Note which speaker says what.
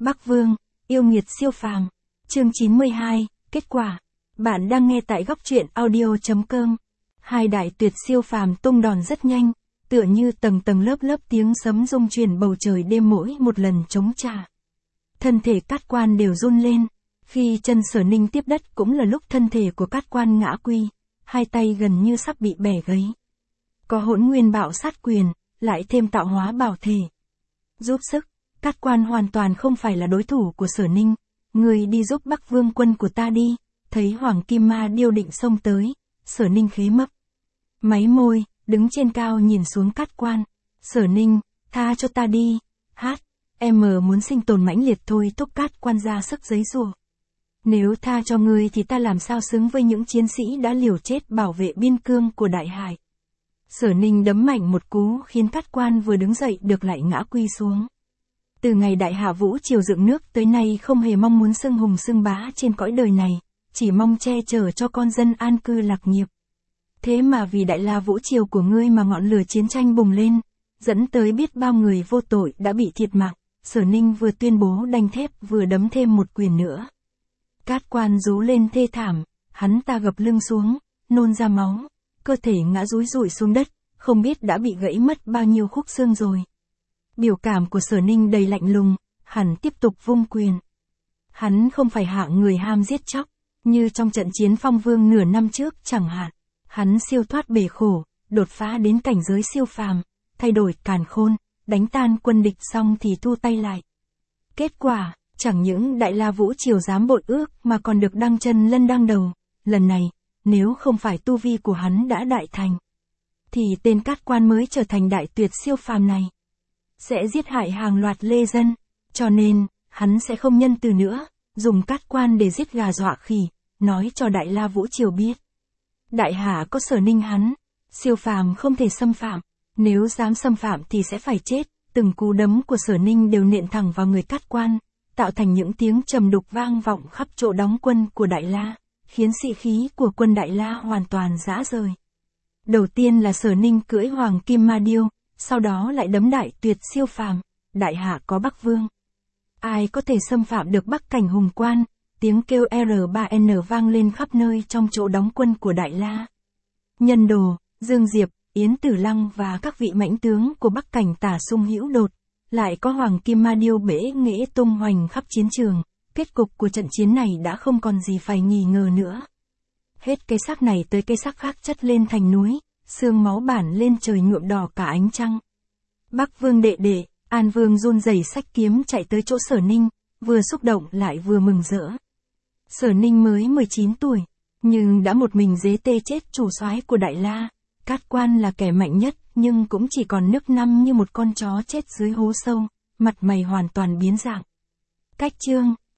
Speaker 1: Bắc Vương, yêu nghiệt siêu phàm. Chương 92, kết quả. Bạn đang nghe tại góc truyện audio.com. Hai đại tuyệt siêu phàm tung đòn rất nhanh, tựa như tầng tầng lớp lớp tiếng sấm rung chuyển bầu trời đêm mỗi một lần chống trả. Thân thể Cát Quan đều run lên, khi chân Sở Ninh tiếp đất cũng là lúc thân thể của Cát Quan ngã quy, hai tay gần như sắp bị bẻ gãy. Có Hỗn Nguyên Bạo Sát Quyền, lại thêm Tạo Hóa Bảo Thể. Giúp sức, Cát Quan hoàn toàn không phải là đối thủ của Sở Ninh, người đi giúp Bắc Vương quân của ta đi. Thấy Hoàng Kim Ma Điêu định xông tới, Sở Ninh khế mấp. Máy môi, đứng trên cao nhìn xuống Cát Quan. Sở Ninh, tha cho ta đi. Em muốn sinh tồn mãnh liệt thôi thúc Cát Quan ra sức giấy rùa. Nếu tha cho ngươi thì ta làm sao xứng với những chiến sĩ đã liều chết bảo vệ biên cương của Đại Hải. Sở Ninh đấm mạnh một cú khiến Cát Quan vừa đứng dậy được lại ngã quy xuống. Từ ngày Đại Hạ Vũ Triều dựng nước tới nay không hề mong muốn xưng hùng xưng bá trên cõi đời này, chỉ mong che chở cho con dân an cư lạc nghiệp. Thế mà vì Đại La Vũ Triều của ngươi mà ngọn lửa chiến tranh bùng lên, dẫn tới biết bao người vô tội đã bị thiệt mạng. Sở Ninh vừa tuyên bố đanh thép vừa đấm thêm một quyền nữa. Cát Quan rú lên thê thảm, hắn ta gập lưng xuống, nôn ra máu, cơ thể ngã rúi rụi xuống đất, không biết đã bị gãy mất bao nhiêu khúc xương rồi. Biểu cảm của Sở Ninh đầy lạnh lùng, hắn tiếp tục vung quyền. Hắn không phải hạng người ham giết chóc, như trong trận chiến Phong Vương nửa năm trước chẳng hạn. Hắn siêu thoát bể khổ, đột phá đến cảnh giới siêu phàm, thay đổi càn khôn, đánh tan quân địch xong thì thu tay lại. Kết quả, chẳng những Đại La Vũ Triều dám bội ước mà còn được đăng chân lân đăng đầu. Lần này, nếu không phải tu vi của hắn đã đại thành, thì tên Cát Quan mới trở thành đại tuyệt siêu phàm này sẽ giết hại hàng loạt lê dân, cho nên, hắn sẽ không nhân từ nữa, dùng Cát Quan để giết gà dọa khỉ, nói cho Đại La Vũ Triều biết. Đại Hạ có Sở Ninh hắn, siêu phàm không thể xâm phạm, nếu dám xâm phạm thì sẽ phải chết. Từng cú đấm của Sở Ninh đều nện thẳng vào người Cát Quan, tạo thành những tiếng trầm đục vang vọng khắp chỗ đóng quân của Đại La, khiến sĩ khí của quân Đại La hoàn toàn rã rời. Đầu tiên là Sở Ninh cưỡi Hoàng Kim Ma Điêu, sau đó lại đấm đại tuyệt siêu phàm. Đại Hạ có Bắc Vương, ai có thể xâm phạm được Bắc Cảnh hùng quan. Tiếng kêu R3N vang lên khắp nơi trong chỗ đóng quân của Đại La. Nhân Đồ, Dương Diệp, Yến Tử Lăng và các vị mãnh tướng của Bắc Cảnh tả sung hữu đột, lại có Hoàng Kim Ma Điêu bể nghệ tung hoành khắp chiến trường. Kết cục của trận chiến này đã không còn gì phải nghi ngờ nữa. Hết cái xác này tới cái xác khác chất lên thành núi, xương máu bản lên trời nhuộm đỏ cả ánh trăng. Bắc Vương đệ đệ, An Vương run rẩy xách kiếm chạy tới chỗ Sở Ninh, vừa xúc động lại vừa mừng rỡ. Sở Ninh mới 19 tuổi, nhưng đã một mình dế tê chết chủ soái của Đại La. Cát Quan là kẻ mạnh nhất, nhưng cũng chỉ còn nức năm như một con chó chết dưới hố sâu, mặt mày hoàn toàn biến dạng. Cách chương